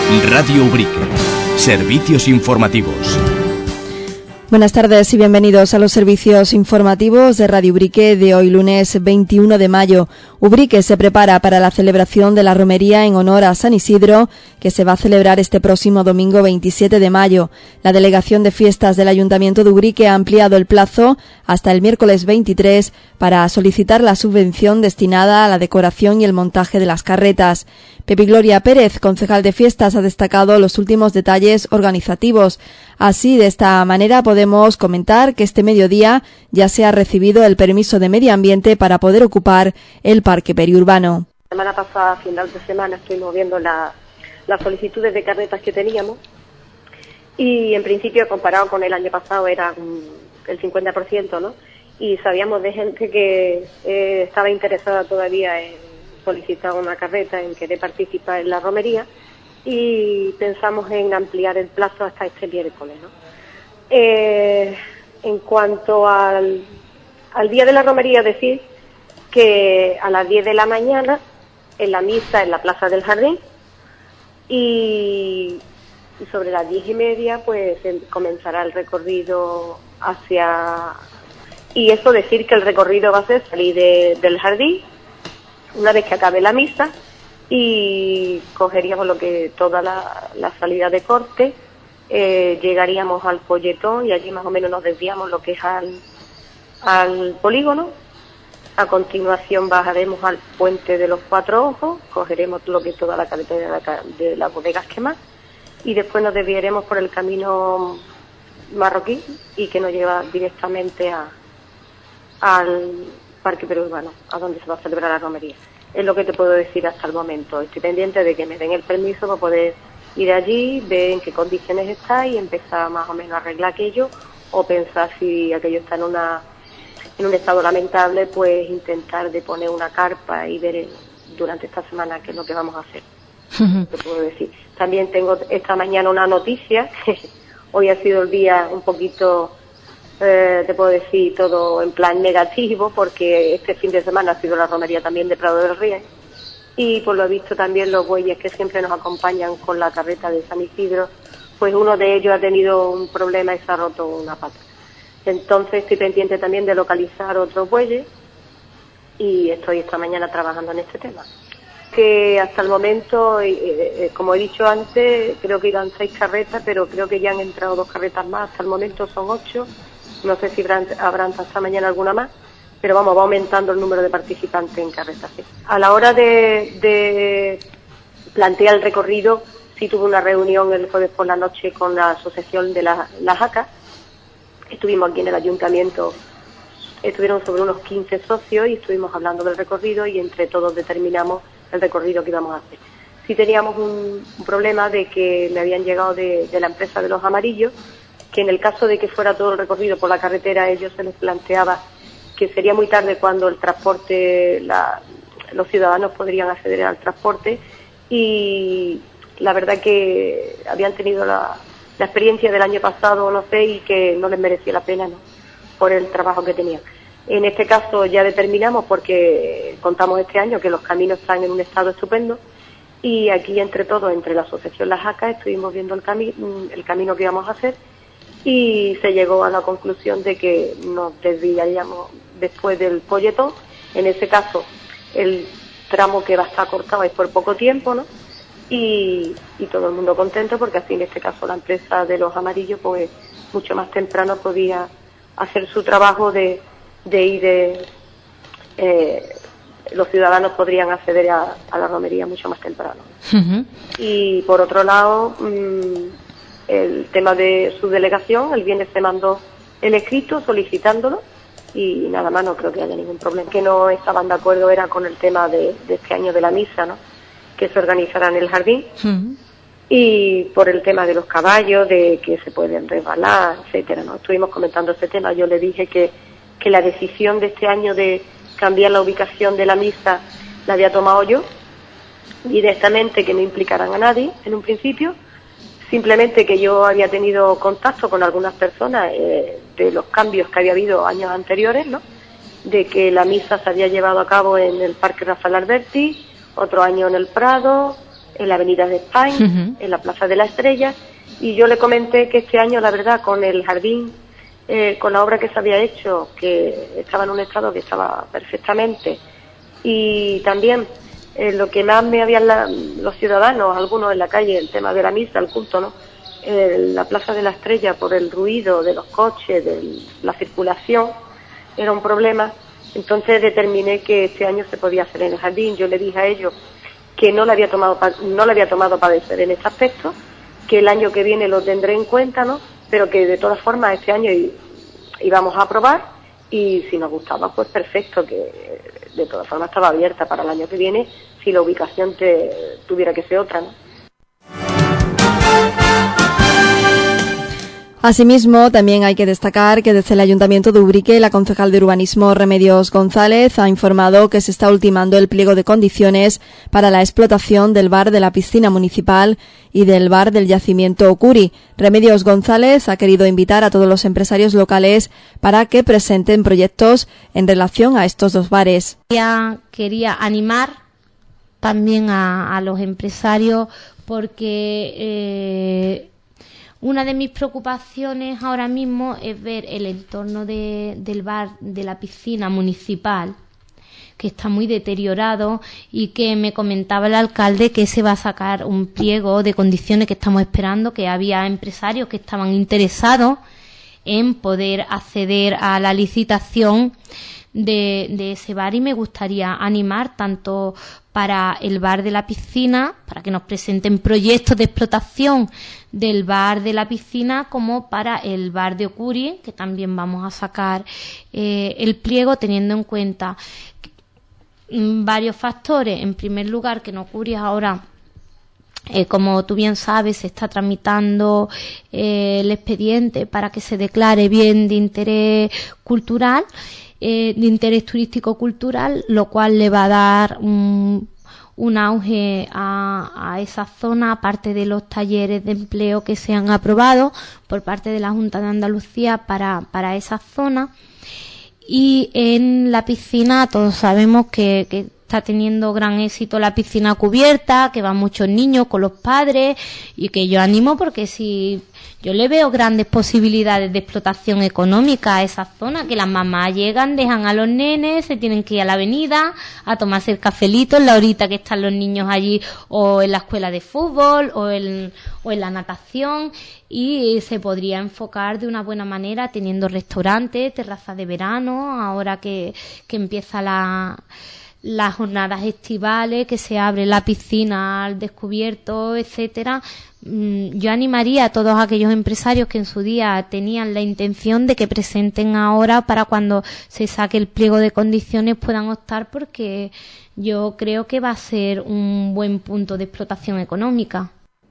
Radio Ubrique. Servicios informativos. Buenas tardes y bienvenidos a los servicios informativos de Radio Ubrique de hoy lunes 21 de mayo. Ubrique se prepara para la celebración de la romería en honor a San Isidro, que se va a celebrar este próximo domingo 27 de mayo. La Delegación de Fiestas del Ayuntamiento de Ubrique ha ampliado el plazo hasta el miércoles 23 para solicitar la subvención destinada a la decoración y el montaje de las carretas. Pepi Gloria Pérez, concejal de Fiestas, ha destacado los últimos detalles organizativos. Así, de esta manera, podemos comentar que este mediodía ya se ha recibido el permiso de medio ambiente para poder ocupar el parque periurbano. La semana pasada, a final de semana, estuvimos viendo las solicitudes de carretas que teníamos y, en principio, comparado con el año pasado, era el 50%, ¿no? Y sabíamos de gente que estaba interesada todavía en solicitar una carreta, en querer participar en la romería, y pensamos en ampliar el plazo hasta este miércoles, ¿no? En cuanto al día de la romería, decir que a las 10 de la mañana en la misa en la Plaza del Jardín y sobre las 10:30 pues comenzará el recorrido hacia... Y eso decir que el recorrido va a ser salir del jardín una vez que acabe la misa y cogeríamos toda la salida de corte, llegaríamos al Folletón y allí más o menos nos desviamos lo que es al polígono. A continuación bajaremos al puente de los Cuatro Ojos, cogeremos lo que es toda la carretera de las bodegas que más y después nos desviaremos por el camino marroquí y que nos lleva directamente al parque periurbano, a donde se va a celebrar la romería. Es lo que te puedo decir hasta el momento. Estoy pendiente de que me den el permiso para poder ir allí, ver en qué condiciones está y empezar más o menos a arreglar aquello, o pensar si aquello está en un estado lamentable, pues intentar de poner una carpa y ver durante esta semana qué es lo que vamos a hacer. Te puedo decir. También tengo esta mañana una noticia. Hoy ha sido el día un poquito... te puedo decir todo en plan negativo, porque este fin de semana ha sido la romería también de Prado del Río y por lo visto también los bueyes que siempre nos acompañan con la carreta de San Isidro, pues uno de ellos ha tenido un problema y se ha roto una pata. Entonces estoy pendiente también de localizar otros bueyes y estoy esta mañana trabajando en este tema. Que hasta el momento, como he dicho antes, creo que irán 6 carretas, pero creo que ya han entrado 2 carretas más, hasta el momento son 8. No sé si habrán hasta mañana alguna más, pero vamos, va aumentando el número de participantes en carretas. ¿Sí? A la hora de plantear el recorrido, sí tuve una reunión el jueves por la noche con la asociación de las ACA. Estuvimos aquí en el ayuntamiento, estuvieron sobre unos 15 socios y estuvimos hablando del recorrido y entre todos determinamos el recorrido que íbamos a hacer. Sí teníamos un problema de que me habían llegado de la empresa de los amarillos, que en el caso de que fuera todo el recorrido por la carretera, a ellos se les planteaba que sería muy tarde cuando el transporte, los ciudadanos podrían acceder al transporte, y la verdad que habían tenido la experiencia del año pasado, no sé, y que no les merecía la pena, ¿no?, por el trabajo que tenían. En este caso ya determinamos, porque contamos este año que los caminos están en un estado estupendo, y aquí entre todos, entre la asociación Las Jacas, estuvimos viendo el camino que íbamos a hacer, y se llegó a la conclusión de que nos desviaríamos después del Folletón. En ese caso, el tramo que va a estar cortado es por poco tiempo, ¿no? Y todo el mundo contento, porque así en este caso la empresa de los amarillos, pues mucho más temprano podía hacer su trabajo de ir, los ciudadanos podrían acceder a la romería mucho más temprano. Uh-huh. Y por otro lado, el tema de su delegación, el viernes se mandó el escrito solicitándolo y nada más, no creo que haya ningún problema. Que no estaban de acuerdo era con el tema de este año de la misa, ¿no?, que se organizará en el jardín. Uh-huh. Y por el tema de los caballos, de que se pueden resbalar, etcétera, ¿no? Estuvimos comentando este tema. Yo le dije que la decisión de este año de cambiar la ubicación de la misa la había tomado yo directamente, que no implicaran a nadie en un principio, simplemente que yo había tenido contacto con algunas personas de los cambios que había habido años anteriores, ¿no?, de que la misa se había llevado a cabo en el Parque Rafael Alberti, otro año en el Prado, en la Avenida de España, en la Plaza de la Estrella, y yo le comenté que este año, la verdad, con el jardín, con la obra que se había hecho, que estaba en un estado que estaba perfectamente, y también lo que más me habían los ciudadanos, algunos en la calle, el tema de la misa, el culto, ¿no? La Plaza de la Estrella, por el ruido de los coches, de la circulación, era un problema. Entonces determiné que este año se podía hacer en el jardín. Yo le dije a ellos que no le había tomado padecer en este aspecto, que el año que viene lo tendré en cuenta, ¿no? Pero que de todas formas este año íbamos a probar, y si nos gustaba, pues perfecto, que de todas formas estaba abierta para el año que viene si la ubicación tuviera que ser otra, ¿no? Asimismo, también hay que destacar que desde el Ayuntamiento de Ubrique, la concejal de Urbanismo Remedios González ha informado que se está ultimando el pliego de condiciones para la explotación del bar de la piscina municipal y del bar del yacimiento Ocuri. Remedios González ha querido invitar a todos los empresarios locales para que presenten proyectos en relación a estos dos bares. Quería animar también a los empresarios, porque una de mis preocupaciones ahora mismo es ver el entorno del bar de la piscina municipal, que está muy deteriorado, y que me comentaba el alcalde que se va a sacar un pliego de condiciones que estamos esperando, que había empresarios que estaban interesados en poder acceder a la licitación de ese bar, y me gustaría animar tanto para el bar de la piscina, para que nos presenten proyectos de explotación del bar de la piscina, como para el bar de Ocuri, que también vamos a sacar el pliego, teniendo en cuenta varios factores. En primer lugar, que en Ocuri ahora, como tú bien sabes, se está tramitando el expediente para que se declare bien de interés cultural, de interés turístico-cultural, lo cual le va a dar un auge a esa zona, aparte de los talleres de empleo que se han aprobado por parte de la Junta de Andalucía para esa zona. Y en la piscina todos sabemos que está teniendo gran éxito la piscina cubierta, que van muchos niños con los padres, y que yo animo, porque si yo le veo grandes posibilidades de explotación económica a esa zona, que las mamás llegan, dejan a los nenes, se tienen que ir a la avenida a tomarse el cafelito en la horita que están los niños allí, o en la escuela de fútbol, o en la natación, y se podría enfocar de una buena manera teniendo restaurantes, terrazas de verano, ahora que empieza las jornadas estivales, que se abre la piscina al descubierto, etcétera. Yo animaría a todos aquellos empresarios que en su día tenían la intención de que presenten ahora, para cuando se saque el pliego de condiciones puedan optar, porque yo creo que va a ser un buen punto de explotación económica.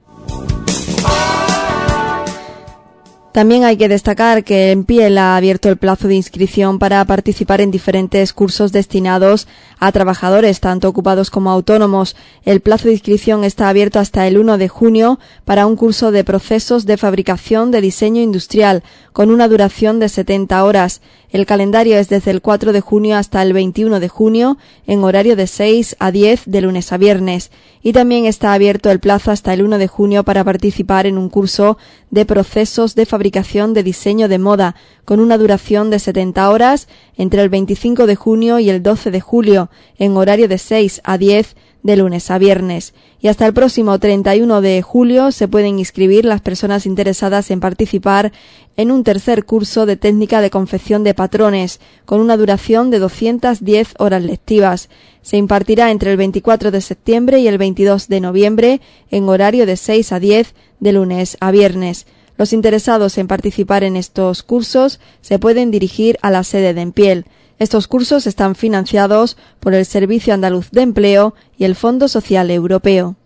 También hay que destacar que EMPIEL ha abierto el plazo de inscripción para participar en diferentes cursos destinados a trabajadores, tanto ocupados como autónomos. El plazo de inscripción está abierto hasta el 1 de junio para un curso de procesos de fabricación de diseño industrial, con una duración de 70 horas. El calendario es desde el 4 de junio hasta el 21 de junio, en horario de 6 a 10 de lunes a viernes. Y también está abierto el plazo hasta el 1 de junio para participar en un curso de procesos de fabricación de diseño de moda, con una duración de 70 horas, entre el 25 de junio y el 12 de julio, en horario de 6 a 10 de lunes a viernes. Y hasta el próximo 31 de julio se pueden inscribir las personas interesadas en participar en un tercer curso de técnica de confección de patrones, con una duración de 210 horas lectivas. Se impartirá entre el 24 de septiembre y el 22 de noviembre, en horario de 6 a 10 de lunes a viernes. Los interesados en participar en estos cursos se pueden dirigir a la sede de EMPIEL. Estos cursos están financiados por el Servicio Andaluz de Empleo y el Fondo Social Europeo.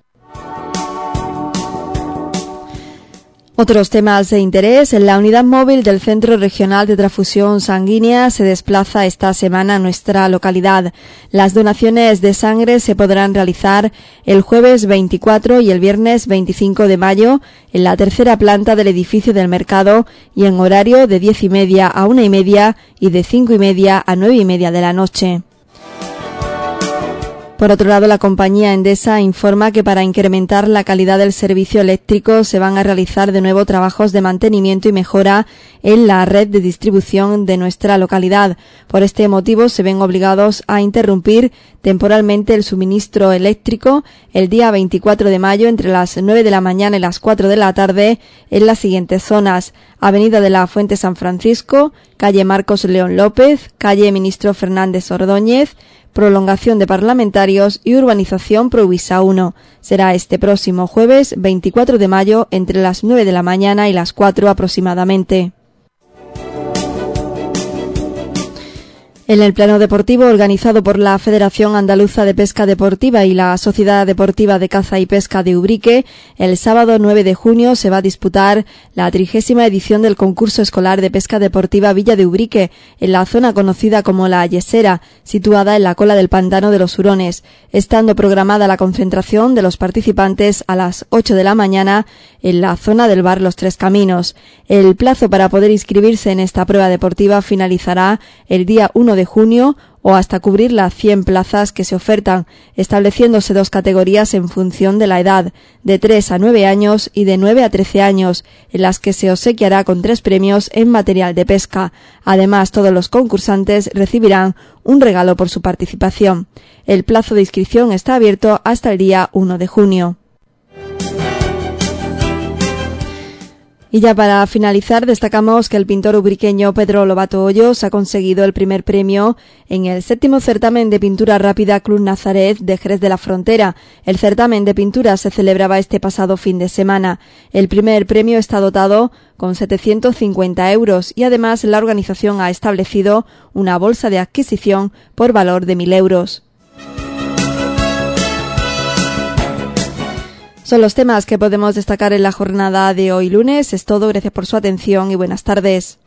Otros temas de interés. La unidad móvil del Centro Regional de Transfusión Sanguínea se desplaza esta semana a nuestra localidad. Las donaciones de sangre se podrán realizar el jueves 24 y el viernes 25 de mayo en la tercera planta del edificio del Mercado, y en horario de 10:30 a 1:30 y de 5:30 a 9:30 de la noche. Por otro lado, la compañía Endesa informa que para incrementar la calidad del servicio eléctrico se van a realizar de nuevo trabajos de mantenimiento y mejora en la red de distribución de nuestra localidad. Por este motivo, se ven obligados a interrumpir temporalmente el suministro eléctrico el día 24 de mayo entre las 9 de la mañana y las 4 de la tarde en las siguientes zonas: Avenida de la Fuente San Francisco, calle Marcos León López, calle Ministro Fernández Ordóñez, prolongación de Parlamentarios y urbanización Provisa 1. Será este próximo jueves 24 de mayo entre las 9 de la mañana y las 4 aproximadamente. En el plano deportivo, organizado por la Federación Andaluza de Pesca Deportiva y la Sociedad Deportiva de Caza y Pesca de Ubrique, el sábado 9 de junio se va a disputar la 30ª edición del concurso escolar de pesca deportiva Villa de Ubrique, en la zona conocida como La Yesera, situada en la cola del pantano de los Hurones, estando programada la concentración de los participantes a las 8 de la mañana en la zona del bar Los Tres Caminos. El plazo para poder inscribirse en esta prueba deportiva finalizará el día 1 de junio o hasta cubrir las 100 plazas que se ofertan, estableciéndose 2 categorías en función de la edad, de 3 a 9 años y de 9 a 13 años, en las que se obsequiará con 3 premios en material de pesca. Además, todos los concursantes recibirán un regalo por su participación. El plazo de inscripción está abierto hasta el día 1 de junio. Y ya para finalizar, destacamos que el pintor ubriqueño Pedro Lobato Hoyos ha conseguido el primer premio en el 7º certamen de pintura rápida Club Nazaret de Jerez de la Frontera. El certamen de pintura se celebraba este pasado fin de semana. El primer premio está dotado con 750 euros y además la organización ha establecido una bolsa de adquisición por valor de 1.000 euros. Son los temas que podemos destacar en la jornada de hoy lunes. Es todo, gracias por su atención y buenas tardes.